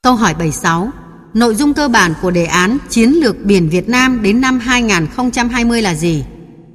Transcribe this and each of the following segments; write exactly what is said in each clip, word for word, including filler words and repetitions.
Câu hỏi bảy mươi sáu. Nội dung cơ bản của đề án Chiến lược biển Việt Nam đến năm hai nghìn không trăm hai mươi là gì?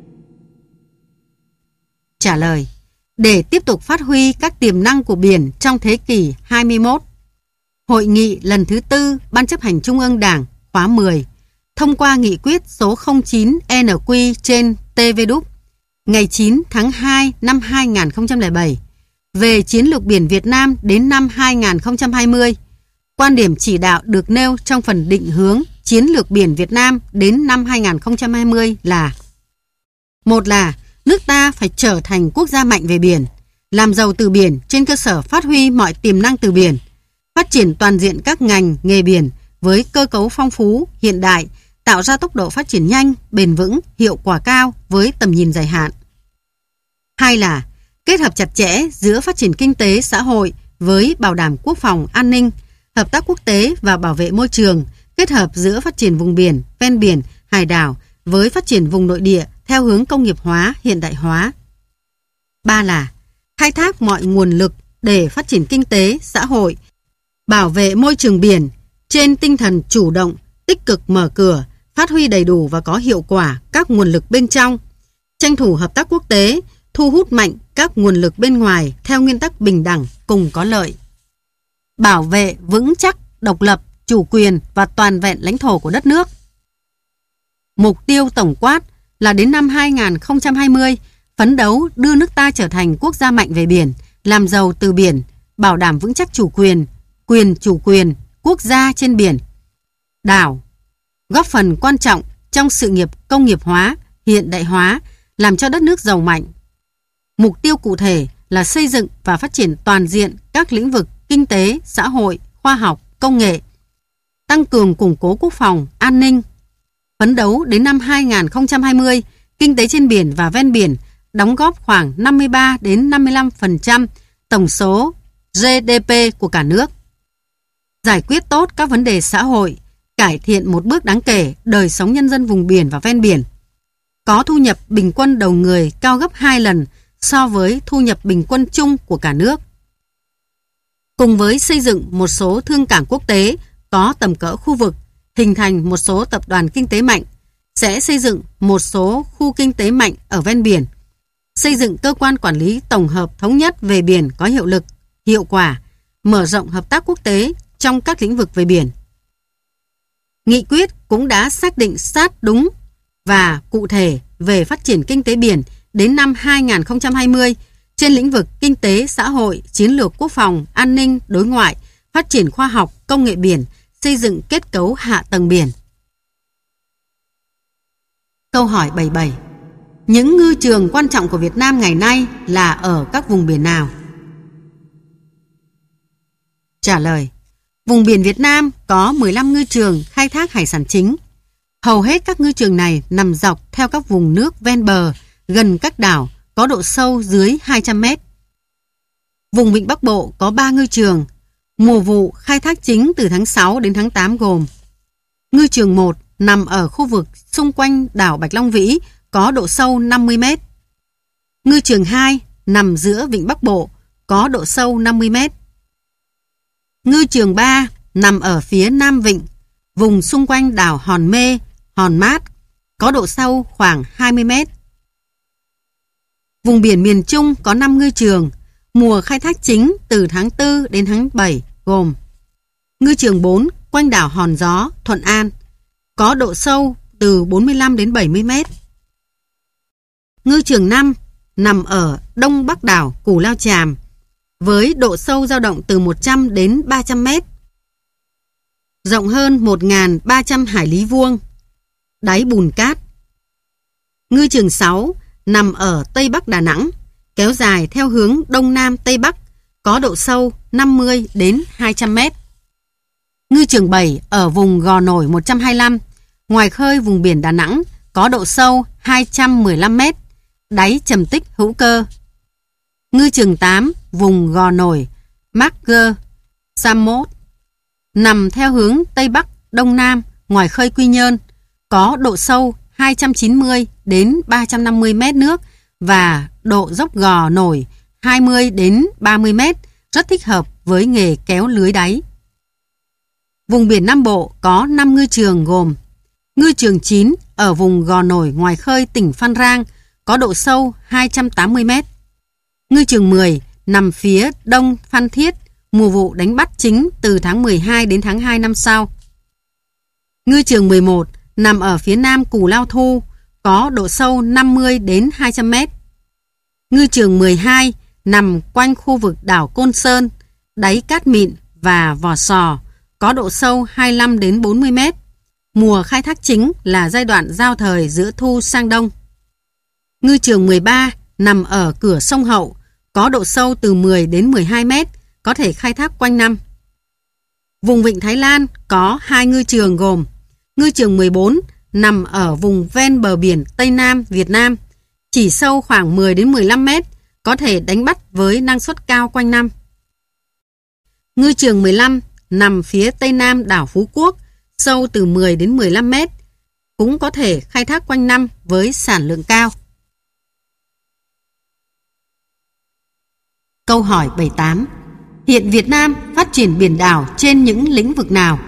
Trả lời. Để tiếp tục phát huy các tiềm năng của biển trong thế kỷ hai mươi mốt, Hội nghị lần thứ tư Ban chấp hành Trung ương Đảng khóa mười thông qua nghị quyết số không chín N Q trên T V đ ngày chín tháng hai năm hai nghìn không trăm lẻ bảy về Chiến lược biển Việt Nam đến năm hai nghìn không trăm hai mươi. Quan điểm chỉ đạo được nêu trong phần định hướng Chiến lược biển Việt Nam đến năm hai nghìn không trăm hai mươi là: một là nước ta phải trở thành quốc gia mạnh về biển, làm giàu từ biển trên cơ sở phát huy mọi tiềm năng từ biển, phát triển toàn diện các ngành nghề biển với cơ cấu phong phú, hiện đại, tạo ra tốc độ phát triển nhanh, bền vững, hiệu quả cao với tầm nhìn dài hạn. Hai là kết hợp chặt chẽ giữa phát triển kinh tế xã hội với bảo đảm quốc phòng an ninh, hợp tác quốc tế và bảo vệ môi trường, kết hợp giữa phát triển vùng biển, ven biển, hải đảo với phát triển vùng nội địa theo hướng công nghiệp hóa, hiện đại hóa. Ba là khai thác mọi nguồn lực để phát triển kinh tế, xã hội, bảo vệ môi trường biển trên tinh thần chủ động, tích cực mở cửa, phát huy đầy đủ và có hiệu quả các nguồn lực bên trong, tranh thủ hợp tác quốc tế, thu hút mạnh các nguồn lực bên ngoài theo nguyên tắc bình đẳng cùng có lợi. Bảo vệ vững chắc độc lập, chủ quyền và toàn vẹn lãnh thổ của đất nước. Mục tiêu tổng quát là đến năm hai nghìn không trăm hai mươi, phấn đấu đưa nước ta trở thành quốc gia mạnh về biển, làm giàu từ biển, bảo đảm vững chắc chủ quyền, quyền chủ quyền quốc gia trên biển, đảo, góp phần quan trọng trong sự nghiệp công nghiệp hóa, hiện đại hóa, làm cho đất nước giàu mạnh. Mục tiêu cụ thể là xây dựng và phát triển toàn diện các lĩnh vực kinh tế, xã hội, khoa học, công nghệ, tăng cường củng cố quốc phòng, an ninh. Phấn đấu đến năm hai nghìn không trăm hai mươi, kinh tế trên biển và ven biển đóng góp khoảng năm mươi ba đến năm mươi lăm phần trăm tổng số G D P của cả nước. Giải quyết tốt các vấn đề xã hội, cải thiện một bước đáng kể đời sống nhân dân vùng biển và ven biển. Có thu nhập bình quân đầu người cao gấp hai lần so với thu nhập bình quân chung của cả nước. Cùng với xây dựng một số thương cảng quốc tế có tầm cỡ khu vực, hình thành một số tập đoàn kinh tế mạnh, sẽ xây dựng một số khu kinh tế mạnh ở ven biển, xây dựng cơ quan quản lý tổng hợp thống nhất về biển có hiệu lực, hiệu quả, mở rộng hợp tác quốc tế trong các lĩnh vực về biển. Nghị quyết cũng đã xác định sát đúng và cụ thể về phát triển kinh tế biển đến năm hai nghìn không trăm hai mươi trên lĩnh vực kinh tế, xã hội, chiến lược quốc phòng, an ninh, đối ngoại, phát triển khoa học, công nghệ biển, xây dựng kết cấu hạ tầng biển. Câu hỏi bảy mươi bảy. Những ngư trường quan trọng của Việt Nam ngày nay là ở các vùng biển nào? Trả lời. Vùng biển Việt Nam có mười lăm ngư trường khai thác hải sản chính. Hầu hết các ngư trường này nằm dọc theo các vùng nước ven bờ, gần các đảo, có độ sâu dưới hai trăm mét. Vùng Vịnh Bắc Bộ có ba ngư trường. Mùa vụ khai thác chính từ tháng sáu đến tháng tám gồm: ngư trường một nằm ở khu vực xung quanh đảo Bạch Long Vĩ, có độ sâu năm mươi mét. Ngư trường hai nằm giữa Vịnh Bắc Bộ, có độ sâu năm mươi mét. Ngư trường ba nằm ở phía Nam Vịnh, vùng xung quanh đảo Hòn Mê, Hòn Mát, có độ sâu khoảng hai mươi mét. Vùng biển miền Trung có năm ngư trường, mùa khai thác chính từ tháng tư đến tháng bảy gồm: ngư trường bốn quanh đảo Hòn Gió, Thuận An, có độ sâu từ bốn mươi lăm đến bảy mươi mét. Ngư trường năm nằm ở đông bắc đảo Cù Lao Chàm, với độ sâu dao động từ một trăm đến ba trăm mét, rộng hơn một nghìn ba trăm hải lý vuông, đáy bùn cát. Ngư trường sáu nằm ở tây bắc Đà Nẵng, kéo dài theo hướng đông nam tây bắc, có độ sâu năm mươi đến hai trăm mét. Ngư trường bảy ở vùng Gò Nổi một trăm hai mươi lăm, ngoài khơi vùng biển Đà Nẵng, có độ sâu hai trăm mười lăm mét, đáy trầm tích hữu cơ. Ngư trường tám vùng Gò Nổi, Marker, Samos, nằm theo hướng tây bắc đông nam, ngoài khơi Quy Nhơn, có độ sâu hai trăm chín mươi đến ba trăm năm mươi mét nước và độ dốc Gò Nổi hai mươi đến ba mươi mét, rất thích hợp với nghề kéo lưới đáy. Vùng biển Nam Bộ có năm ngư trường gồm: ngư trường chín ở vùng Gò Nổi ngoài khơi tỉnh Phan Rang, có độ sâu hai trăm tám mươi mét. Ngư trường mười nằm phía đông Phan Thiết, mùa vụ đánh bắt chính từ tháng mười hai đến tháng hai năm sau. Ngư trường mười một nằm ở phía nam Cù Lao Thu, có độ sâu năm mươi đến hai trăm mét. Ngư trường mười hai nằm quanh khu vực đảo Côn Sơn, đáy cát mịn và vỏ sò, có độ sâu hai mươi lăm đến bốn mươi mét. Mùa khai thác chính là giai đoạn giao thời giữa thu sang đông. Ngư trường mười ba nằm ở cửa sông Hậu, có độ sâu từ mười đến mười hai mét, có thể khai thác quanh năm. Vùng Vịnh Thái Lan có hai ngư trường gồm: ngư trường mười bốn nằm ở vùng ven bờ biển Tây Nam Việt Nam, chỉ sâu khoảng mười đến mười lăm mét, có thể đánh bắt với năng suất cao quanh năm. Ngư trường mười lăm nằm phía Tây Nam đảo Phú Quốc, sâu từ mười đến mười lăm mét, cũng có thể khai thác quanh năm với sản lượng cao. Câu hỏi bảy mươi tám. Hiện Việt Nam phát triển biển đảo trên những lĩnh vực nào?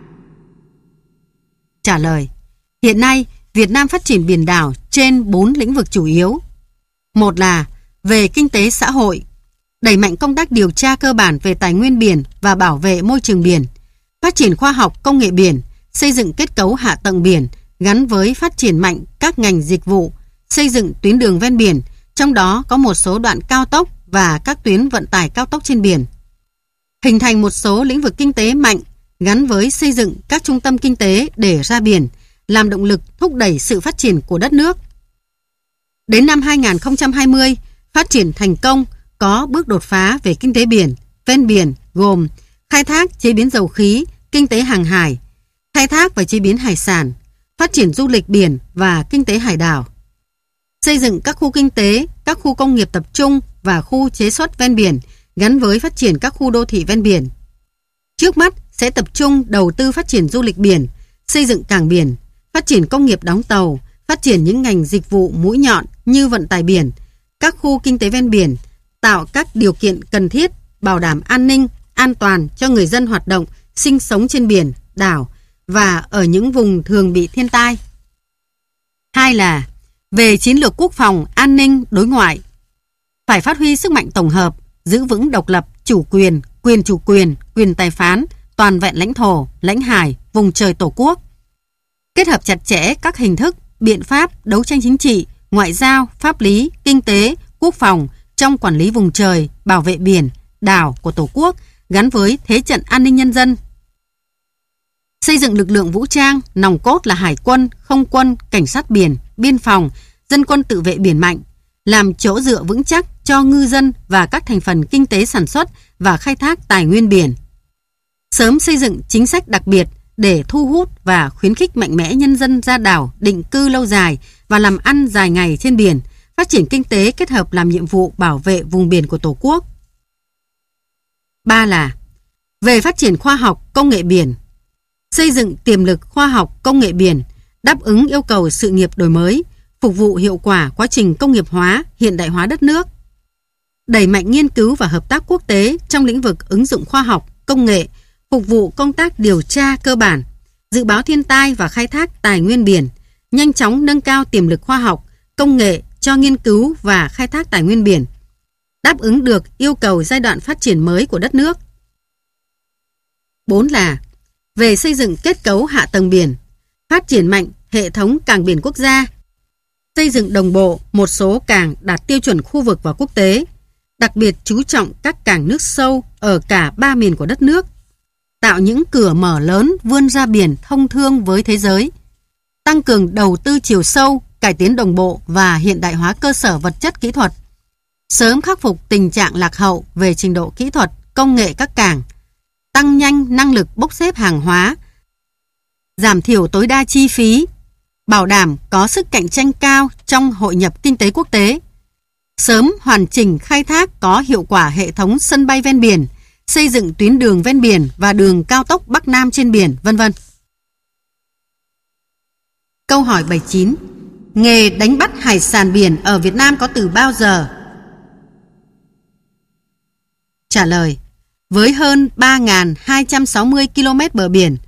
Trả lời. Hiện nay, Việt Nam phát triển biển đảo trên bốn lĩnh vực chủ yếu. Một là về kinh tế xã hội, đẩy mạnh công tác điều tra cơ bản về tài nguyên biển và bảo vệ môi trường biển, phát triển khoa học công nghệ biển, xây dựng kết cấu hạ tầng biển gắn với phát triển mạnh các ngành dịch vụ, xây dựng tuyến đường ven biển, trong đó có một số đoạn cao tốc và các tuyến vận tải cao tốc trên biển. Hình thành một số lĩnh vực kinh tế mạnh gắn với xây dựng các trung tâm kinh tế để ra biển, làm động lực thúc đẩy sự phát triển của đất nước. Đến năm hai nghìn không trăm hai mươi, phát triển thành công, có bước đột phá về kinh tế biển, ven biển gồm khai thác chế biến dầu khí, kinh tế hàng hải, khai thác và chế biến hải sản, phát triển du lịch biển và kinh tế hải đảo, xây dựng các khu kinh tế, các khu công nghiệp tập trung và khu chế xuất ven biển gắn với phát triển các khu đô thị ven biển. Trước mắt sẽ tập trung đầu tư phát triển du lịch biển, xây dựng cảng biển, phát triển công nghiệp đóng tàu, phát triển những ngành dịch vụ mũi nhọn như vận tải biển, các khu kinh tế ven biển, tạo các điều kiện cần thiết, bảo đảm an ninh, an toàn cho người dân hoạt động, sinh sống trên biển, đảo và ở những vùng thường bị thiên tai. Hai là về chiến lược quốc phòng, an ninh, đối ngoại. Phải phát huy sức mạnh tổng hợp, giữ vững độc lập, chủ quyền, quyền chủ quyền, quyền tài phán, toàn vẹn lãnh thổ, lãnh hải, vùng trời Tổ quốc. Kết hợp chặt chẽ các hình thức, biện pháp đấu tranh chính trị, ngoại giao, pháp lý, kinh tế, quốc phòng trong quản lý vùng trời, bảo vệ biển, đảo của Tổ quốc gắn với thế trận an ninh nhân dân. Xây dựng lực lượng vũ trang, nòng cốt là hải quân, không quân, cảnh sát biển, biên phòng, dân quân tự vệ biển mạnh, làm chỗ dựa vững chắc cho ngư dân và các thành phần kinh tế sản xuất và khai thác tài nguyên biển. Sớm xây dựng chính sách đặc biệt để thu hút và khuyến khích mạnh mẽ nhân dân ra đảo định cư lâu dài và làm ăn dài ngày trên biển, phát triển kinh tế kết hợp làm nhiệm vụ bảo vệ vùng biển của Tổ quốc. Ba là về phát triển khoa học công nghệ biển, xây dựng tiềm lực khoa học công nghệ biển, đáp ứng yêu cầu sự nghiệp đổi mới, phục vụ hiệu quả quá trình công nghiệp hóa, hiện đại hóa đất nước. Đẩy mạnh nghiên cứu và hợp tác quốc tế trong lĩnh vực ứng dụng khoa học, công nghệ, phục vụ công tác điều tra cơ bản, dự báo thiên tai và khai thác tài nguyên biển, nhanh chóng nâng cao tiềm lực khoa học, công nghệ cho nghiên cứu và khai thác tài nguyên biển, đáp ứng được yêu cầu giai đoạn phát triển mới của đất nước. Bốn là về xây dựng kết cấu hạ tầng biển, phát triển mạnh hệ thống cảng biển quốc gia, xây dựng đồng bộ một số cảng đạt tiêu chuẩn khu vực và quốc tế, đặc biệt chú trọng các cảng nước sâu ở cả ba miền của đất nước, tạo những cửa mở lớn vươn ra biển thông thương với thế giới, tăng cường đầu tư chiều sâu, cải tiến đồng bộ và hiện đại hóa cơ sở vật chất kỹ thuật, sớm khắc phục tình trạng lạc hậu về trình độ kỹ thuật, công nghệ các cảng, tăng nhanh năng lực bốc xếp hàng hóa, giảm thiểu tối đa chi phí, bảo đảm có sức cạnh tranh cao trong hội nhập kinh tế quốc tế, sớm hoàn chỉnh khai thác có hiệu quả hệ thống sân bay ven biển, xây dựng tuyến đường ven biển và đường cao tốc Bắc Nam trên biển, vân vân. Câu hỏi bảy mươi chín. Nghề đánh bắt hải sản biển ở Việt Nam có từ bao giờ? Trả lời. Với hơn ba nghìn hai trăm sáu mươi ki lô mét bờ biển,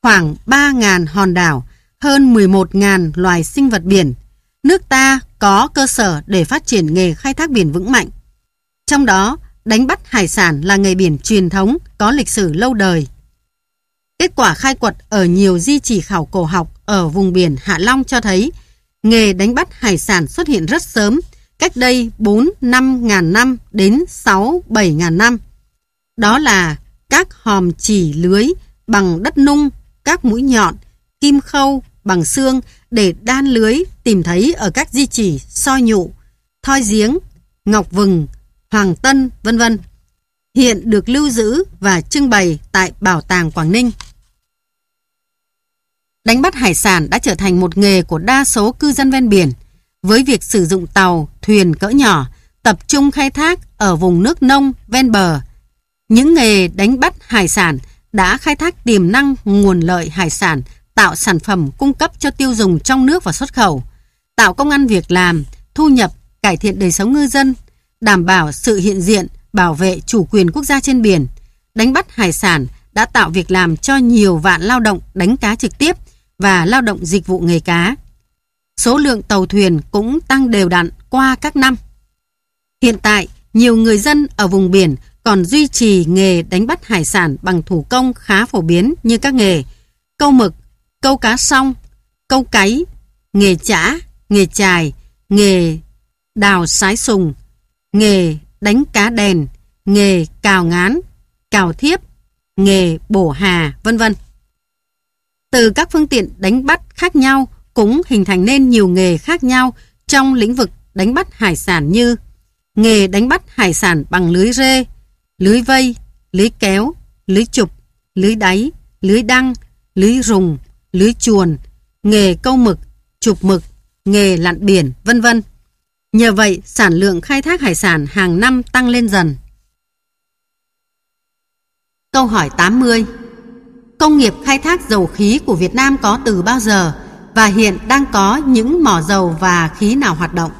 khoảng ba nghìn hòn đảo, hơn mười một nghìn loài sinh vật biển. Nước ta có cơ sở để phát triển nghề khai thác biển vững mạnh. Trong đó, đánh bắt hải sản là nghề biển truyền thống có lịch sử lâu đời. Kết quả khai quật ở nhiều di chỉ khảo cổ học ở vùng biển Hạ Long cho thấy nghề đánh bắt hải sản xuất hiện rất sớm, cách đây bốn đến năm ngàn năm đến sáu đến bảy ngàn năm. Đó là các hòm chỉ lưới bằng đất nung, các mũi nhọn, kim khâu bằng xương để đan lưới tìm thấy ở các di chỉ Soi Nhụ, Thoi Giếng, Ngọc Vừng, Hoàng Tân, vân vân. Hiện được lưu giữ và trưng bày tại Bảo tàng Quảng Ninh. Đánh bắt hải sản đã trở thành một nghề của đa số cư dân ven biển, với việc sử dụng tàu, thuyền cỡ nhỏ, tập trung khai thác ở vùng nước nông ven bờ. Những nghề đánh bắt hải sản đã khai thác tiềm năng nguồn lợi hải sản, tạo sản phẩm cung cấp cho tiêu dùng trong nước và xuất khẩu, tạo công ăn việc làm, thu nhập, cải thiện đời sống ngư dân, đảm bảo sự hiện diện, bảo vệ chủ quyền quốc gia trên biển. Đánh bắt hải sản đã tạo việc làm cho nhiều vạn lao động đánh cá trực tiếp và lao động dịch vụ nghề cá. Số lượng tàu thuyền cũng tăng đều đặn qua các năm. Hiện tại, nhiều người dân ở vùng biển còn duy trì nghề đánh bắt hải sản bằng thủ công khá phổ biến như các nghề câu mực, câu cá song, câu cáy, nghề chả, nghề chài, nghề đào sái sùng, nghề đánh cá đèn, nghề cào ngán, cào thiếp, nghề bổ hà, vân vân. Từ các phương tiện đánh bắt khác nhau cũng hình thành nên nhiều nghề khác nhau trong lĩnh vực đánh bắt hải sản như nghề đánh bắt hải sản bằng lưới rê, lưới vây, lưới kéo, lưới chụp, lưới đáy, lưới đăng, lưới rùng, lưới chuồn, nghề câu mực, chụp mực, nghề lặn biển, vân vân. Nhờ vậy, sản lượng khai thác hải sản hàng năm tăng lên dần. Câu hỏi tám mươi. Công nghiệp khai thác dầu khí của Việt Nam có từ bao giờ và hiện đang có những mỏ dầu và khí nào hoạt động?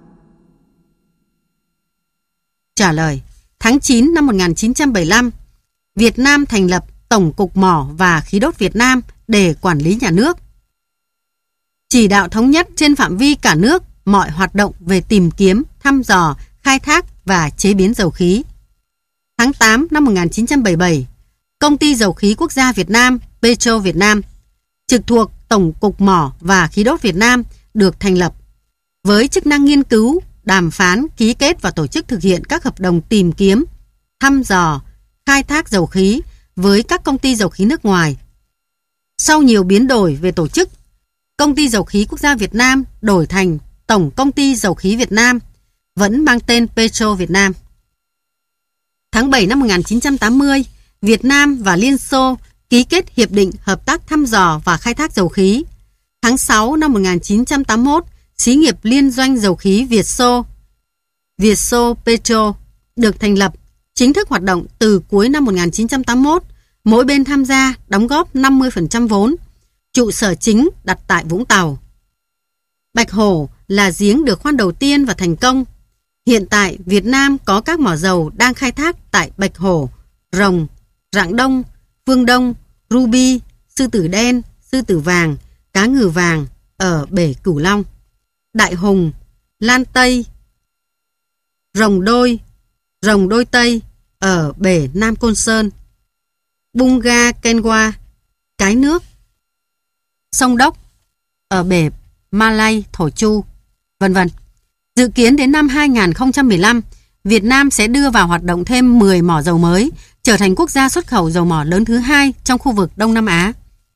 Trả lời. Tháng chín năm một nghìn chín trăm bảy mươi lăm, Việt Nam thành lập Tổng cục Mỏ và Khí đốt Việt Nam để quản lý nhà nước, chỉ đạo thống nhất trên phạm vi cả nước mọi hoạt động về tìm kiếm, thăm dò, khai thác và chế biến dầu khí. Tháng tám năm một nghìn chín trăm bảy mươi bảy, Công ty Dầu khí Quốc gia Việt Nam, Petro Việt Nam, trực thuộc Tổng cục Mỏ và Khí đốt Việt Nam được thành lập, với chức năng nghiên cứu, đàm phán, ký kết và tổ chức thực hiện các hợp đồng tìm kiếm, thăm dò, khai thác dầu khí với các công ty dầu khí nước ngoài. Sau nhiều biến đổi về tổ chức, Công ty Dầu khí Quốc gia Việt Nam đổi thành Tổng Công ty Dầu khí Việt Nam, vẫn mang tên Petro Việt Nam. Tháng bảy năm một nghìn chín trăm tám mươi, Việt Nam và Liên Xô ký kết Hiệp định Hợp tác thăm dò và khai thác dầu khí. Tháng sáu năm một nghìn chín trăm tám mươi mốt, Xí nghiệp Liên doanh Dầu khí Việt Xô, Việt Xô Petro, được thành lập, chính thức hoạt động từ cuối năm một nghìn chín trăm tám mươi mốt. Mỗi bên tham gia đóng góp năm mươi phần trăm vốn. Trụ sở chính đặt tại Vũng Tàu. Bạch Hổ là giếng được khoan đầu tiên và thành công. Hiện tại, Việt Nam có các mỏ dầu đang khai thác tại Bạch Hổ, Rồng, Rạng Đông, Phương Đông, Ruby, Sư tử đen, Sư tử vàng, Cá ngừ vàng ở bể Cửu Long, Đại Hùng, Lan Tây, Rồng đôi, Rồng đôi Tây ở bể Nam Côn Sơn, Bunga Kenwa, Cái nước, Sông Đốc ở bể Malay, Thổ Chu, vân vân. Dự kiến đến năm hai nghìn không trăm mười lăm, Việt Nam sẽ đưa vào hoạt động thêm mười mỏ dầu mới, trở thành quốc gia xuất khẩu dầu mỏ lớn thứ hai trong khu vực Đông Nam Á.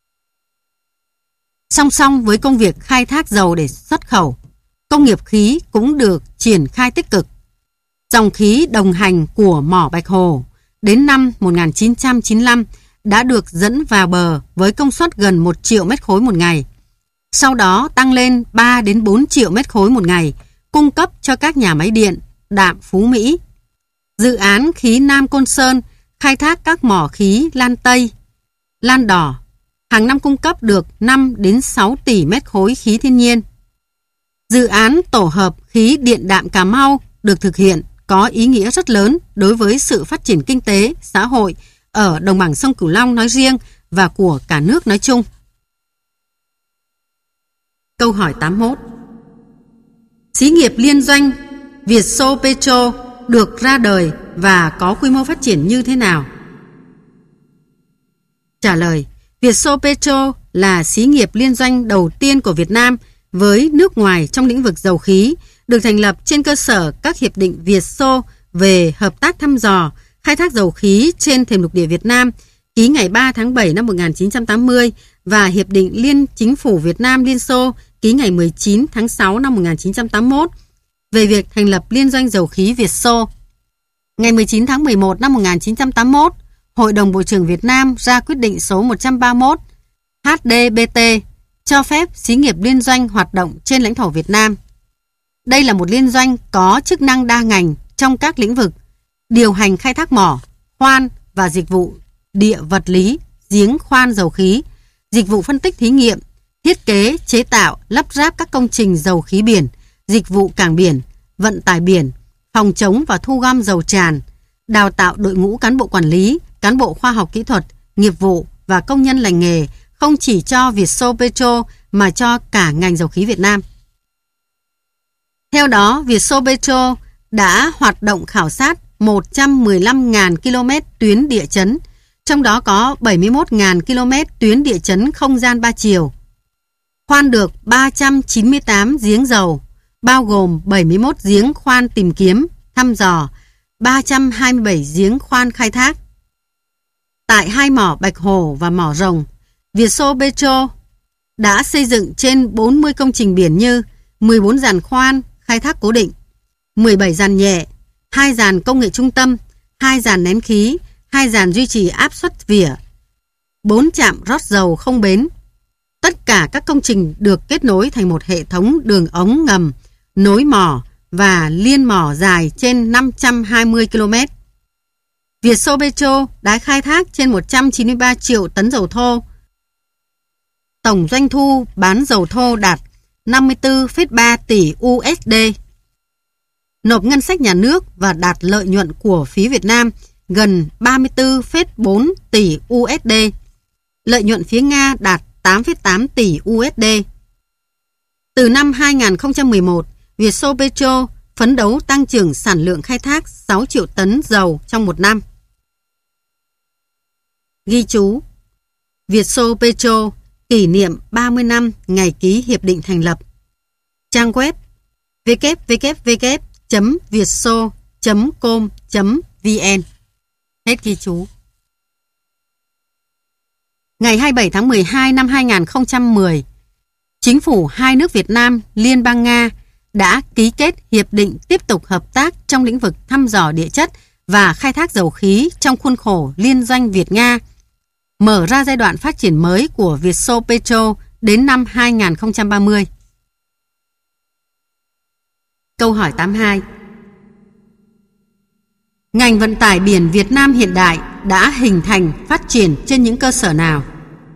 Song song với công việc khai thác dầu để xuất khẩu, công nghiệp khí cũng được triển khai tích cực. Dòng khí đồng hành của mỏ Bạch Hồ đến năm một nghìn chín trăm chín mươi lăm đã được dẫn vào bờ với công suất gần một triệu mét khối một ngày. Sau đó tăng lên ba đến bốn triệu mét khối một ngày, cung cấp cho các nhà máy điện, đạm Phú Mỹ. Dự án khí Nam Côn Sơn khai thác các mỏ khí Lan Tây, Lan Đỏ, hàng năm cung cấp được năm đến sáu tỷ mét khối khí thiên nhiên. Dự án tổ hợp khí điện đạm Cà Mau được thực hiện có ý nghĩa rất lớn đối với sự phát triển kinh tế, xã hội ở đồng bằng sông Cửu Long nói riêng và của cả nước nói chung. Câu hỏi tám mươi mốt. Xí nghiệp liên doanh Vietso Petro được ra đời và có quy mô phát triển như thế nào? Trả lời: Vietso Petro là xí nghiệp liên doanh đầu tiên của Việt Nam với nước ngoài trong lĩnh vực dầu khí, được thành lập trên cơ sở các hiệp định Vietso về hợp tác thăm dò, khai thác dầu khí trên thềm lục địa Việt Nam, ký ngày ba tháng bảy năm một nghìn chín trăm tám mươi và hiệp định Liên Chính phủ Việt Nam Liên Xô ký ngày mười chín tháng sáu năm một nghìn chín trăm tám mươi mốt về việc thành lập Liên doanh dầu khí Vietso. Ngày mười chín tháng mười một năm một nghìn chín trăm tám mươi mốt, Hội đồng Bộ trưởng Việt Nam ra quyết định số một trăm ba mươi mốt H D B T cho phép xí nghiệp liên doanh hoạt động trên lãnh thổ Việt Nam. Đây là một liên doanh có chức năng đa ngành trong các lĩnh vực điều hành khai thác mỏ, khoan và dịch vụ địa vật lý, giếng khoan dầu khí, dịch vụ phân tích thí nghiệm, thiết kế, chế tạo, lắp ráp các công trình dầu khí biển, dịch vụ cảng biển, vận tải biển, phòng chống và thu gom dầu tràn, đào tạo đội ngũ cán bộ quản lý, cán bộ khoa học kỹ thuật, nghiệp vụ và công nhân lành nghề không chỉ cho Vietso Petro mà cho cả ngành dầu khí Việt Nam. Theo đó, Vietso Petro đã hoạt động khảo sát một trăm mười lăm nghìn ki lô mét tuyến địa chấn, trong đó có bảy mươi mốt nghìn ki lô mét tuyến địa chấn không gian ba chiều. Khoan được ba trăm chín mươi tám giếng dầu, bao gồm bảy mươi mốt giếng khoan tìm kiếm, thăm dò, ba trăm hai mươi bảy giếng khoan khai thác. Tại hai mỏ Bạch Hồ và mỏ Rồng, Vietso Petro đã xây dựng trên bốn mươi công trình biển như mười bốn giàn khoan khai thác cố định, mười bảy giàn nhẹ, hai giàn công nghệ trung tâm, hai giàn nén khí, hai giàn duy trì áp suất vỉa, bốn trạm rót dầu không bến. Tất cả các công trình được kết nối thành một hệ thống đường ống ngầm, nối mỏ và liên mỏ dài trên năm trăm hai mươi ki lô mét. Vietso Petro đã khai thác trên một trăm chín mươi ba triệu tấn dầu thô. Tổng doanh thu bán dầu thô đạt năm mươi tư phẩy ba tỷ u ét đê. Nộp ngân sách nhà nước và đạt lợi nhuận của phía Việt Nam gần ba mươi tư phẩy bốn tỷ u ét đê. Lợi nhuận phía Nga đạt tám phẩy tám tỷ u ét đê. Từ năm hai nghìn không trăm mười một, Vietso Petro phấn đấu tăng trưởng sản lượng khai thác sáu triệu tấn dầu trong một năm. Ghi chú: Vietso Petro kỷ niệm ba mươi năm ngày ký hiệp định thành lập. Trang web w w w chấm vietso chấm com chấm v n. Hết ghi chú. Ngày hai mươi bảy tháng mười hai năm hai nghìn không trăm mười, Chính phủ hai nước Việt Nam, Liên bang Nga đã ký kết hiệp định tiếp tục hợp tác trong lĩnh vực thăm dò địa chất và khai thác dầu khí trong khuôn khổ Liên doanh Việt-Nga, mở ra giai đoạn phát triển mới của Vietso Petro đến năm hai nghìn không trăm ba mươi. Câu hỏi tám mươi hai. Ngành vận tải biển Việt Nam hiện đại đã hình thành, phát triển trên những cơ sở nào?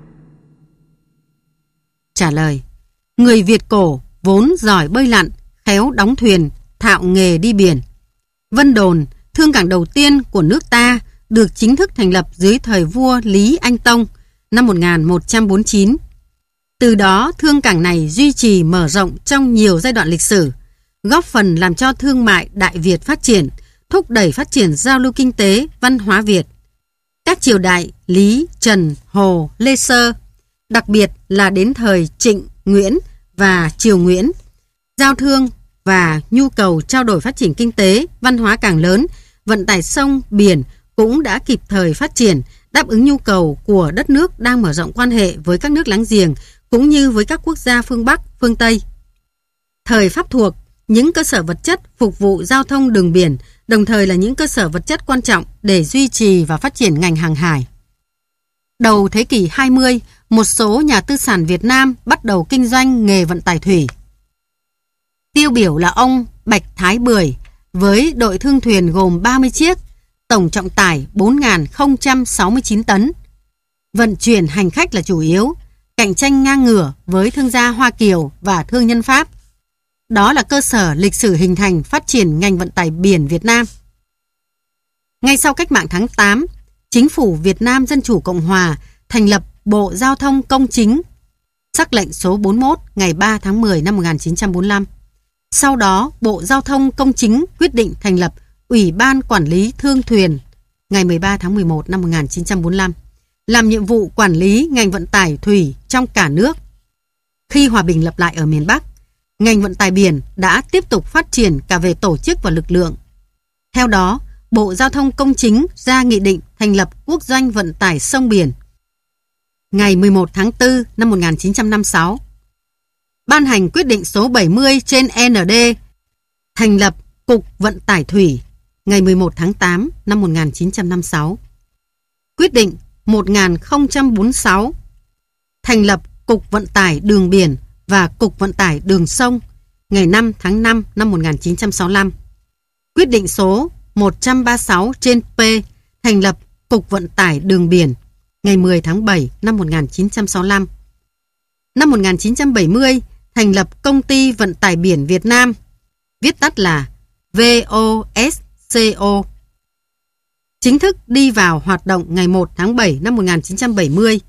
Trả lời: Người Việt cổ vốn giỏi bơi lặn, khéo đóng thuyền, thạo nghề đi biển. Vân Đồn, thương cảng đầu tiên của nước ta, được chính thức thành lập dưới thời vua Lý Anh Tông năm một nghìn một trăm bốn mươi chín. Từ đó, thương cảng này duy trì mở rộng trong nhiều giai đoạn lịch sử, góp phần làm cho thương mại Đại Việt phát triển, thúc đẩy phát triển giao lưu kinh tế, văn hóa Việt. Các triều đại Lý, Trần, Hồ, Lê Sơ, đặc biệt là đến thời Trịnh, Nguyễn và Triều Nguyễn, giao thương và nhu cầu trao đổi phát triển kinh tế, văn hóa càng lớn, vận tải sông, biển cũng đã kịp thời phát triển, đáp ứng nhu cầu của đất nước đang mở rộng quan hệ với các nước láng giềng cũng như với các quốc gia phương Bắc, phương Tây. Thời Pháp thuộc, những cơ sở vật chất phục vụ giao thông đường biển, đồng thời là những cơ sở vật chất quan trọng để duy trì và phát triển ngành hàng hải. Đầu thế kỷ hai mươi, một số nhà tư sản Việt Nam bắt đầu kinh doanh nghề vận tải thủy. Tiêu biểu là ông Bạch Thái Bưởi với đội thương thuyền gồm ba mươi chiếc, tổng trọng tải bốn nghìn không trăm sáu mươi chín tấn. Vận chuyển hành khách là chủ yếu, cạnh tranh ngang ngửa với thương gia Hoa Kiều và thương nhân Pháp. Đó là cơ sở lịch sử hình thành phát triển ngành vận tải biển Việt Nam. Ngay sau cách mạng tháng tám, Chính phủ Việt Nam Dân chủ Cộng hòa thành lập Bộ Giao thông Công chính, sắc lệnh số bốn mươi mốt ngày ba tháng mười năm một nghìn chín trăm bốn mươi lăm. Sau đó, Bộ Giao thông Công chính quyết định thành lập Ủy ban Quản lý Thương thuyền ngày mười ba tháng mười một năm một nghìn chín trăm bốn mươi lăm, làm nhiệm vụ quản lý ngành vận tải thủy trong cả nước. Khi hòa bình lập lại ở miền Bắc, ngành vận tải biển đã tiếp tục phát triển cả về tổ chức và lực lượng. Theo đó, Bộ Giao thông Công chính ra nghị định thành lập Quốc doanh vận tải sông biển ngày mười một tháng tư năm một nghìn chín trăm năm mươi sáu. Ban hành quyết định số bảy mươi trên N D thành lập Cục Vận tải Thủy ngày mười một tháng tám năm một nghìn chín trăm năm mươi sáu. Quyết định một nghìn không trăm bốn mươi sáu thành lập Cục Vận tải Đường biển và Cục Vận tải Đường sông ngày năm tháng năm năm một nghìn chín trăm sáu mươi lăm. Quyết định số một trăm ba mươi sáu trên P thành lập Cục Vận tải Đường biển ngày mười tháng bảy năm một nghìn chín trăm sáu mươi lăm. Năm một nghìn chín trăm bảy mươi thành lập Công ty Vận tải biển Việt Nam, viết tắt là V O S C O. Chính thức đi vào hoạt động ngày một tháng bảy năm một nghìn chín trăm bảy mươi.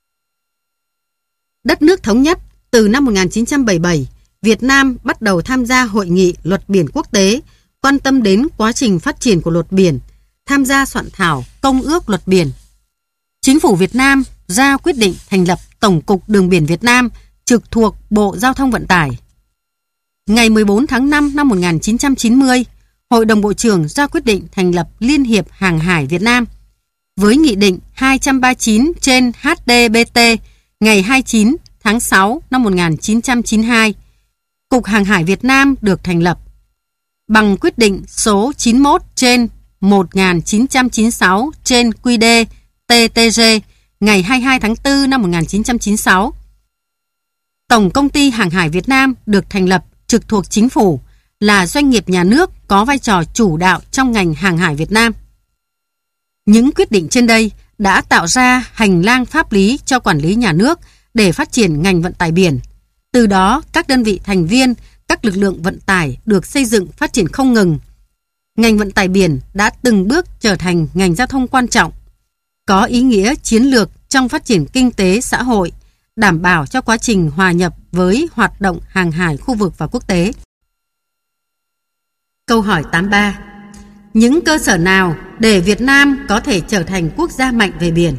Đất nước thống nhất, từ năm một nghìn chín trăm bảy mươi bảy, Việt Nam bắt đầu tham gia hội nghị luật biển quốc tế, quan tâm đến quá trình phát triển của luật biển, tham gia soạn thảo Công ước luật biển. Chính phủ Việt Nam ra quyết định thành lập Tổng cục Đường biển Việt Nam trực thuộc Bộ Giao thông Vận tải. Ngày mười bốn tháng năm năm một nghìn chín trăm chín mươi, Hội đồng Bộ trưởng ra quyết định thành lập Liên hiệp Hàng hải Việt Nam với Nghị định hai trăm ba mươi chín trên H D B T ngày hai mươi chín tháng sáu năm một nghìn chín trăm chín mươi hai. Cục Hàng hải Việt Nam được thành lập bằng quyết định số chín mươi mốt trên một nghìn chín trăm chín mươi sáu trên Q D T T G ngày hai mươi hai tháng tư năm một nghìn chín trăm chín mươi sáu. Tổng Công ty Hàng hải Việt Nam được thành lập trực thuộc Chính phủ, là doanh nghiệp nhà nước có vai trò chủ đạo trong ngành hàng hải Việt Nam. Những quyết định trên đây đã tạo ra hành lang pháp lý cho quản lý nhà nước để phát triển ngành vận tải biển. Từ đó, các đơn vị thành viên, các lực lượng vận tải được xây dựng phát triển không ngừng. Ngành vận tải biển đã từng bước trở thành ngành giao thông quan trọng, có ý nghĩa chiến lược trong phát triển kinh tế xã hội, đảm bảo cho quá trình hòa nhập với hoạt động hàng hải khu vực và quốc tế. Câu hỏi tám mươi ba. Những cơ sở nào để Việt Nam có thể trở thành quốc gia mạnh về biển?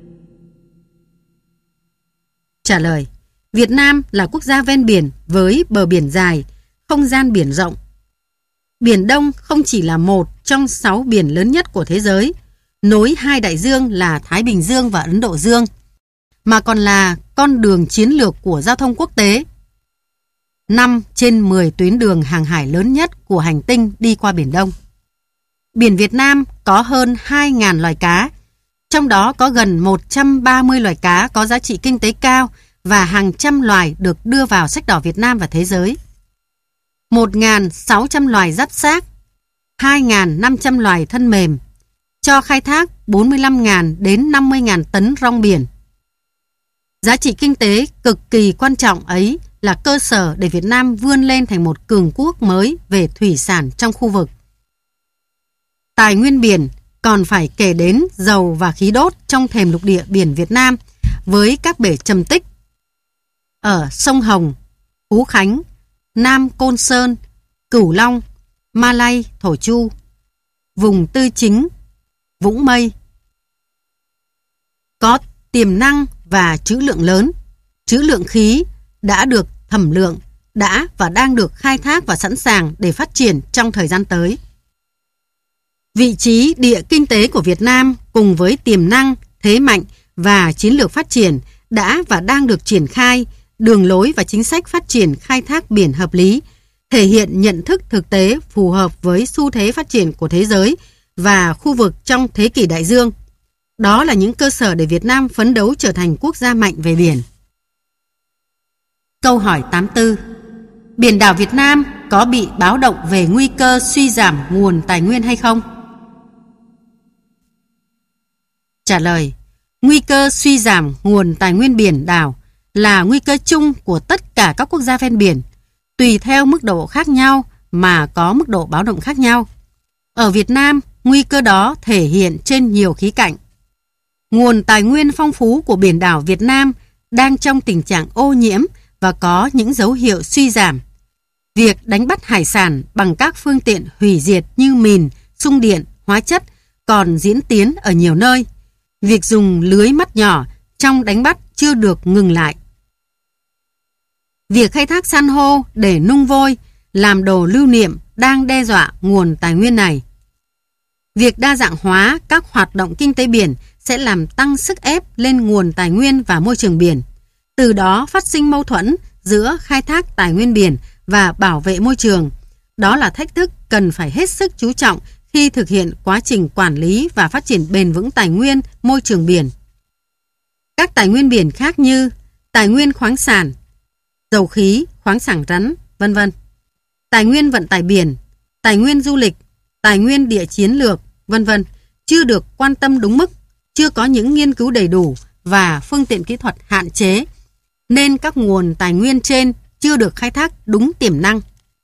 Trả lời. Việt Nam là quốc gia ven biển với bờ biển dài, không gian biển rộng. Biển Đông không chỉ là một trong sáu biển lớn nhất của thế giới, nối hai đại dương là Thái Bình Dương và Ấn Độ Dương, mà còn là con đường chiến lược của giao thông quốc tế. năm trên mười tuyến đường hàng hải lớn nhất của hành tinh đi qua Biển Đông. Biển Việt Nam có hơn hai nghìn loài cá, trong đó có gần một trăm ba mươi loài cá có giá trị kinh tế cao và hàng trăm loài được đưa vào sách đỏ Việt Nam và thế giới. một nghìn sáu trăm loài giáp xác, hai nghìn năm trăm loài thân mềm, cho khai thác bốn mươi lăm nghìn đến năm mươi nghìn tấn rong biển. Giá trị kinh tế cực kỳ quan trọng ấy là cơ sở để Việt Nam vươn lên thành một cường quốc mới về thủy sản trong khu vực. Tài nguyên biển còn phải kể đến dầu và khí đốt trong thềm lục địa biển Việt Nam với các bể trầm tích ở sông Hồng, Phú Khánh, Nam Côn Sơn, Cửu Long, Malay, Thổ Chu, vùng Tư Chính, Vũng Mây. Có tiềm năng và trữ lượng lớn, trữ lượng khí đã được thẩm lượng, đã và đang được khai thác và sẵn sàng để phát triển trong thời gian tới. Vị trí địa kinh tế của Việt Nam cùng với tiềm năng, thế mạnh và chiến lược phát triển đã và đang được triển khai, đường lối và chính sách phát triển khai thác biển hợp lý, thể hiện nhận thức thực tế phù hợp với xu thế phát triển của thế giới và khu vực trong thế kỷ đại dương. Đó là những cơ sở để Việt Nam phấn đấu trở thành quốc gia mạnh về biển. Câu hỏi tám mươi tư. Biển đảo Việt Nam có bị báo động về nguy cơ suy giảm nguồn tài nguyên hay không? Trả lời. Nguy cơ suy giảm nguồn tài nguyên biển đảo là nguy cơ chung của tất cả các quốc gia ven biển, tùy theo mức độ khác nhau mà có mức độ báo động khác nhau. Ở Việt Nam, nguy cơ đó thể hiện trên nhiều khía cạnh. nguồn tài nguyên phong phú của biển đảo Việt Nam đang trong tình trạng ô nhiễm và có những dấu hiệu suy giảm. Việc đánh bắt hải sản bằng các phương tiện hủy diệt như mìn, xung điện, hóa chất còn diễn tiến ở nhiều nơi. Việc dùng lưới mắt nhỏ trong đánh bắt chưa được ngừng lại. Việc khai thác san hô để nung vôi, làm đồ lưu niệm đang đe dọa nguồn tài nguyên này. Việc đa dạng hóa các hoạt động kinh tế biển sẽ làm tăng sức ép lên nguồn tài nguyên và môi trường biển. Từ đó phát sinh mâu thuẫn giữa khai thác tài nguyên biển và bảo vệ môi trường. Đó là thách thức cần phải hết sức chú trọng khi thực hiện quá trình quản lý và phát triển bền vững tài nguyên môi trường biển. Các tài nguyên biển khác như tài nguyên khoáng sản, dầu khí, khoáng sản rắn, vân vân, tài nguyên vận tải biển, tài nguyên du lịch, tài nguyên địa chiến lược, vân vân chưa được quan tâm đúng mức, chưa có những nghiên cứu đầy đủ và phương tiện kỹ thuật hạn chế, nên các nguồn tài nguyên trên chưa được khai thác đúng tiềm năng.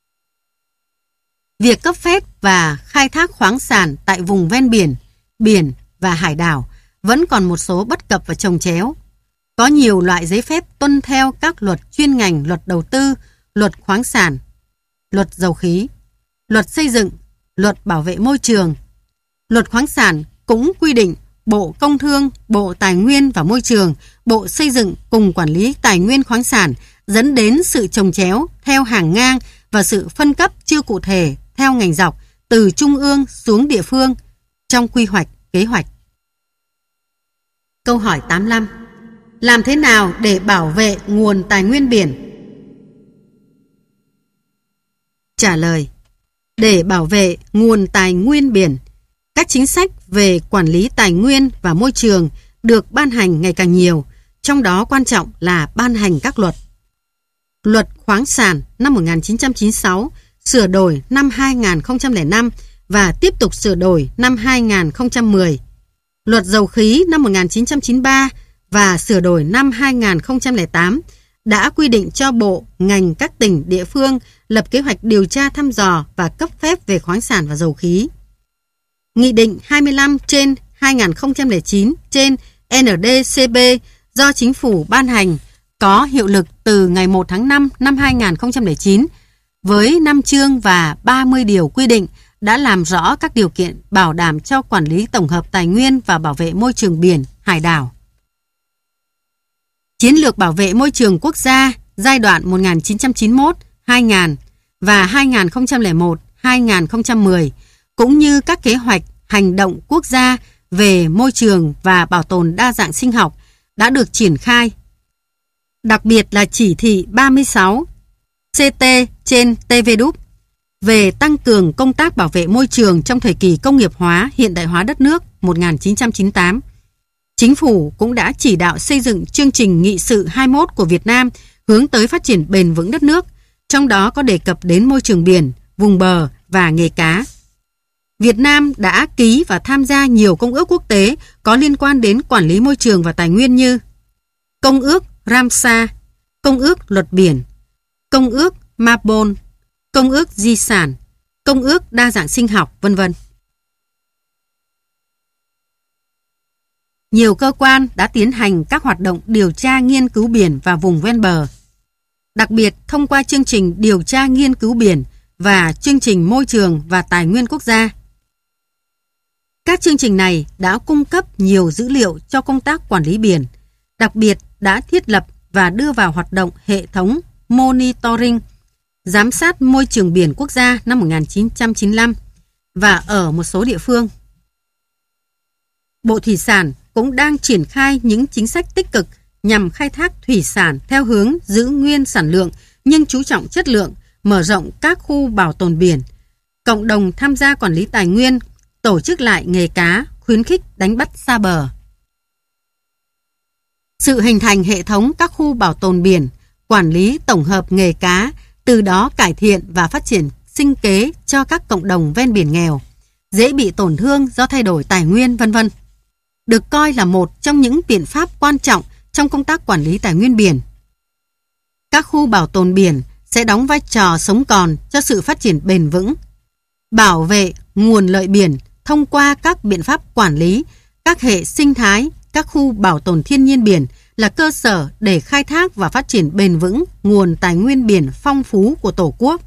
Việc cấp phép và khai thác khoáng sản tại vùng ven biển, biển và hải đảo vẫn còn một số bất cập và chồng chéo. Có nhiều loại giấy phép tuân theo các luật chuyên ngành, luật đầu tư, luật khoáng sản, luật dầu khí, luật xây dựng, luật bảo vệ môi trường. Luật khoáng sản cũng quy định Bộ Công Thương, Bộ Tài nguyên và Môi trường, Bộ Xây dựng cùng quản lý tài nguyên khoáng sản, dẫn đến sự chồng chéo theo hàng ngang và sự phân cấp chưa cụ thể theo ngành dọc từ trung ương xuống địa phương trong quy hoạch, kế hoạch. Câu hỏi tám mươi lăm. Làm thế nào để bảo vệ nguồn tài nguyên biển? Trả lời. Để bảo vệ nguồn tài nguyên biển, các chính sách về quản lý tài nguyên và môi trường được ban hành ngày càng nhiều, trong đó quan trọng là ban hành các luật. Luật khoáng sản năm một nghìn chín trăm chín mươi sáu, sửa đổi năm hai nghìn không trăm lẻ năm và tiếp tục sửa đổi năm hai nghìn không trăm mười. Luật dầu khí năm một nghìn chín trăm chín mươi ba và sửa đổi năm hai nghìn không trăm lẻ tám đã quy định cho bộ, ngành, các tỉnh, địa phương lập kế hoạch điều tra thăm dò và cấp phép về khoáng sản và dầu khí. Nghị định hai mươi lăm trên hai nghìn không trăm lẻ chín trên N D C B do Chính phủ ban hành có hiệu lực từ ngày một tháng năm năm hai nghìn không trăm lẻ chín với năm chương và ba mươi điều quy định đã làm rõ các điều kiện bảo đảm cho quản lý tổng hợp tài nguyên và bảo vệ môi trường biển, hải đảo. Chiến lược bảo vệ môi trường quốc gia giai đoạn một nghìn chín trăm chín mươi mốt đến hai nghìn và hai nghìn không trăm lẻ một đến hai nghìn không trăm mười cũng như các kế hoạch hành động quốc gia về môi trường và bảo tồn đa dạng sinh học đã được triển khai. Đặc biệt là chỉ thị ba mươi sáu C T trên T V đúc về tăng cường công tác bảo vệ môi trường trong thời kỳ công nghiệp hóa, hiện đại hóa đất nước một nghìn chín trăm chín mươi tám. Chính phủ cũng đã chỉ đạo xây dựng chương trình nghị sự hai mươi mốt của Việt Nam hướng tới phát triển bền vững đất nước, trong đó có đề cập đến môi trường biển, vùng bờ và nghề cá. Việt Nam đã ký và tham gia nhiều công ước quốc tế có liên quan đến quản lý môi trường và tài nguyên như Công ước Ramsar, Công ước Luật Biển, Công ước Marbon, Công ước Di sản, Công ước Đa dạng sinh học, vân vân. Nhiều cơ quan đã tiến hành các hoạt động điều tra nghiên cứu biển và vùng ven bờ, đặc biệt thông qua chương trình điều tra nghiên cứu biển và chương trình môi trường và tài nguyên quốc gia. Các chương trình này đã cung cấp nhiều dữ liệu cho công tác quản lý biển, đặc biệt đã thiết lập và đưa vào hoạt động hệ thống monitoring, giám sát môi trường biển quốc gia năm một nghìn chín trăm chín mươi lăm và ở một số địa phương. Bộ Thủy sản cũng đang triển khai những chính sách tích cực nhằm khai thác thủy sản theo hướng giữ nguyên sản lượng nhưng chú trọng chất lượng, mở rộng các khu bảo tồn biển, cộng đồng tham gia quản lý tài nguyên, tổ chức lại nghề cá, khuyến khích đánh bắt xa bờ. Sự hình thành hệ thống các khu bảo tồn biển, quản lý tổng hợp nghề cá, từ đó cải thiện và phát triển sinh kế cho các cộng đồng ven biển nghèo, dễ bị tổn thương do thay đổi tài nguyên, vân vân, được coi là một trong những biện pháp quan trọng trong công tác quản lý tài nguyên biển. Các khu bảo tồn biển sẽ đóng vai trò sống còn cho sự phát triển bền vững, bảo vệ nguồn lợi biển thông qua các biện pháp quản lý các hệ sinh thái các khu bảo tồn thiên nhiên biển là cơ sở để khai thác và phát triển bền vững nguồn tài nguyên biển phong phú của Tổ quốc.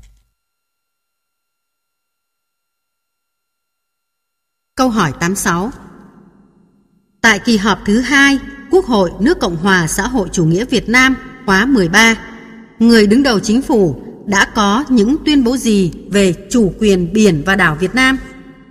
Câu hỏi tám mươi sáu. Tại kỳ họp thứ hai, Quốc hội nước Cộng hòa xã hội chủ nghĩa Việt Nam khóa mười ba, người đứng đầu chính phủ đã có những tuyên bố gì về chủ quyền biển và đảo Việt Nam?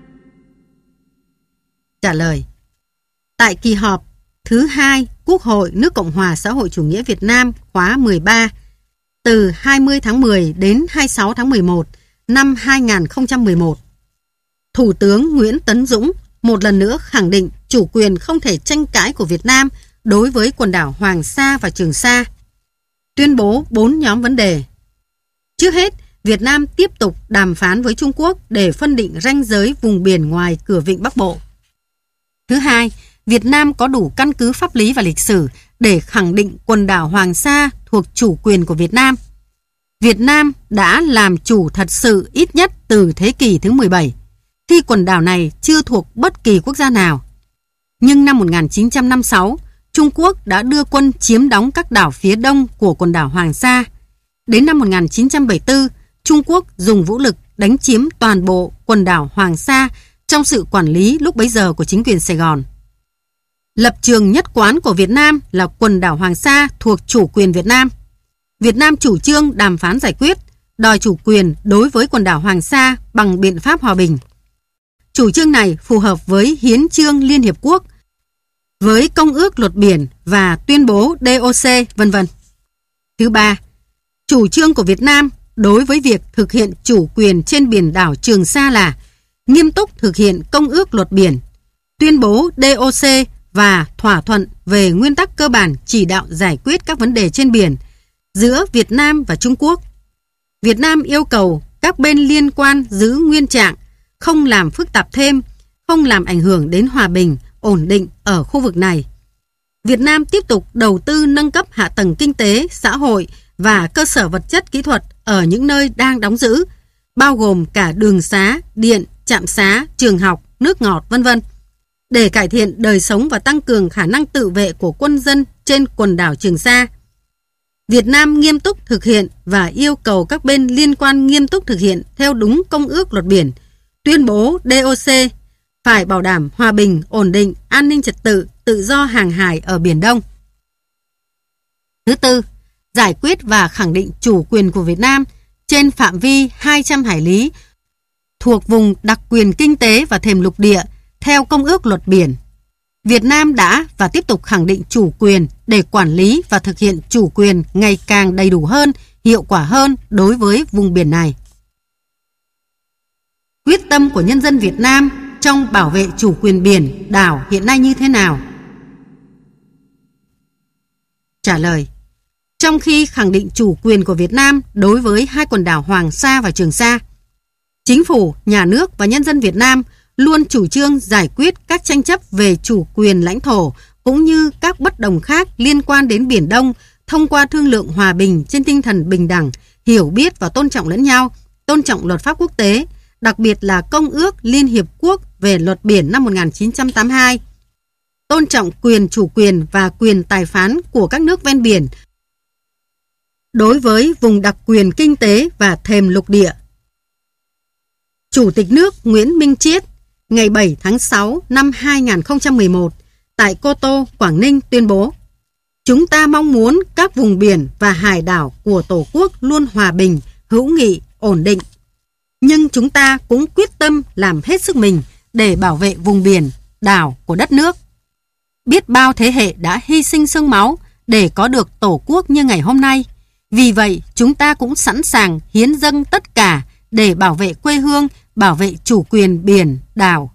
Trả lời. Tại kỳ họp thứ hai, Quốc hội nước Cộng hòa xã hội chủ nghĩa Việt Nam khóa mười ba, từ hai mươi tháng mười đến hai mươi sáu tháng mười một năm hai nghìn không trăm mười một, Thủ tướng Nguyễn Tấn Dũng một lần nữa khẳng định chủ quyền không thể tranh cãi của Việt Nam đối với quần đảo Hoàng Sa và Trường Sa. Tuyên bố bốn nhóm vấn đề. Trước hết, Việt Nam tiếp tục đàm phán với Trung Quốc để phân định ranh giới vùng biển ngoài cửa Vịnh Bắc Bộ. Thứ hai, Việt Nam có đủ căn cứ pháp lý và lịch sử để khẳng định quần đảo Hoàng Sa thuộc chủ quyền của Việt Nam. Việt Nam đã làm chủ thật sự ít nhất từ thế kỷ thứ mười bảy, khi quần đảo này chưa thuộc bất kỳ quốc gia nào. Nhưng năm một nghìn chín trăm năm mươi sáu, Trung Quốc đã đưa quân chiếm đóng các đảo phía đông của quần đảo Hoàng Sa. Đến năm một nghìn chín trăm bảy mươi tư, Trung Quốc dùng vũ lực đánh chiếm toàn bộ quần đảo Hoàng Sa trong sự quản lý lúc bấy giờ của chính quyền Sài Gòn. Lập trường nhất quán của Việt Nam là quần đảo Hoàng Sa thuộc chủ quyền Việt Nam. Việt Nam chủ trương đàm phán giải quyết, đòi chủ quyền đối với quần đảo Hoàng Sa bằng biện pháp hòa bình. Chủ trương này phù hợp với Hiến chương Liên Hiệp Quốc, với Công ước Luật Biển và tuyên bố đê ô xê, vân vân. Thứ ba, chủ trương của Việt Nam đối với việc thực hiện chủ quyền trên biển đảo Trường Sa là nghiêm túc thực hiện Công ước Luật Biển, tuyên bố đê ô xê và thỏa thuận về nguyên tắc cơ bản chỉ đạo giải quyết các vấn đề trên biển giữa Việt Nam và Trung Quốc. Việt Nam yêu cầu các bên liên quan giữ nguyên trạng, không làm phức tạp thêm, không làm ảnh hưởng đến hòa bình, ổn định ở khu vực này. Việt Nam tiếp tục đầu tư nâng cấp hạ tầng kinh tế, xã hội và cơ sở vật chất kỹ thuật ở những nơi đang đóng giữ, bao gồm cả đường xá, điện, trạm xá, trường học, nước ngọt, vân vân, để cải thiện đời sống và tăng cường khả năng tự vệ của quân dân trên quần đảo Trường Sa. Việt Nam nghiêm túc thực hiện và yêu cầu các bên liên quan nghiêm túc thực hiện theo đúng Công ước Luật Biển, tuyên bố đê ô xê, phải bảo đảm hòa bình, ổn định, an ninh trật tự, tự do hàng hải ở Biển Đông. Thứ tư, giải quyết và khẳng định chủ quyền của Việt Nam trên phạm vi hai trăm hải lý thuộc vùng đặc quyền kinh tế và thềm lục địa theo Công ước Luật Biển. Việt Nam đã và tiếp tục khẳng định chủ quyền để quản lý và thực hiện chủ quyền ngày càng đầy đủ hơn, hiệu quả hơn đối với vùng biển này. Quyết tâm của nhân dân Việt Nam trong bảo vệ chủ quyền biển, đảo hiện nay như thế nào? Trả lời. Trong khi khẳng định chủ quyền của Việt Nam đối với hai quần đảo Hoàng Sa và Trường Sa, Chính phủ, nhà nước và nhân dân Việt Nam luôn chủ trương giải quyết các tranh chấp về chủ quyền lãnh thổ cũng như các bất đồng khác liên quan đến Biển Đông thông qua thương lượng hòa bình trên tinh thần bình đẳng, hiểu biết và tôn trọng lẫn nhau, tôn trọng luật pháp quốc tế, đặc biệt là Công ước Liên Hiệp Quốc về luật biển năm một nghìn chín trăm tám mươi hai, tôn trọng quyền chủ quyền và quyền tài phán của các nước ven biển đối với vùng đặc quyền kinh tế và thềm lục địa. Chủ tịch nước Nguyễn Minh Chiết ngày bảy tháng sáu năm hai nghìn không trăm mười một tại Cô Tô, Quảng Ninh tuyên bố: Chúng ta mong muốn các vùng biển và hải đảo của Tổ quốc luôn hòa bình, hữu nghị, ổn định. Nhưng chúng ta cũng quyết tâm làm hết sức mình để bảo vệ vùng biển, đảo của đất nước. Biết bao thế hệ đã hy sinh xương máu để có được Tổ quốc như ngày hôm nay. Vì vậy, chúng ta cũng sẵn sàng hiến dâng tất cả để bảo vệ quê hương, bảo vệ chủ quyền biển, đảo.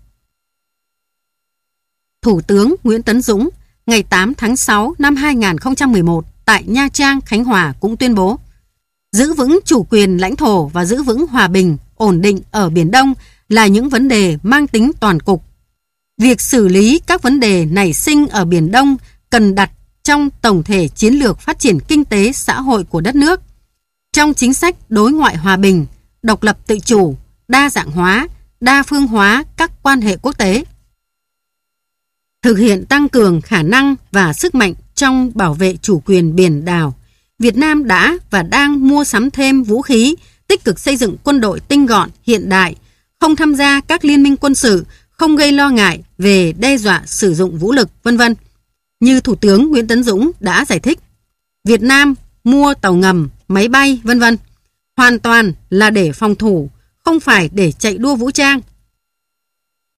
Thủ tướng Nguyễn Tấn Dũng ngày tám tháng sáu năm hai nghìn không trăm mười một tại Nha Trang, Khánh Hòa cũng tuyên bố: Giữ vững chủ quyền lãnh thổ và giữ vững hòa bình, ổn định ở Biển Đông là những vấn đề mang tính toàn cục. Việc xử lý các vấn đề nảy sinh ở Biển Đông cần đặt trong tổng thể chiến lược phát triển kinh tế xã hội của đất nước, trong chính sách đối ngoại hòa bình, độc lập tự chủ, đa dạng hóa, đa phương hóa các quan hệ quốc tế. thực hiện tăng cường khả năng và sức mạnh trong bảo vệ chủ quyền biển đảo. Việt Nam đã và đang mua sắm thêm vũ khí, tích cực xây dựng quân đội tinh gọn, hiện đại, không tham gia các liên minh quân sự, không gây lo ngại về đe dọa sử dụng vũ lực, vân vân. Như Thủ tướng Nguyễn Tấn Dũng đã giải thích, Việt Nam mua tàu ngầm, máy bay, vân vân hoàn toàn là để phòng thủ, không phải để chạy đua vũ trang.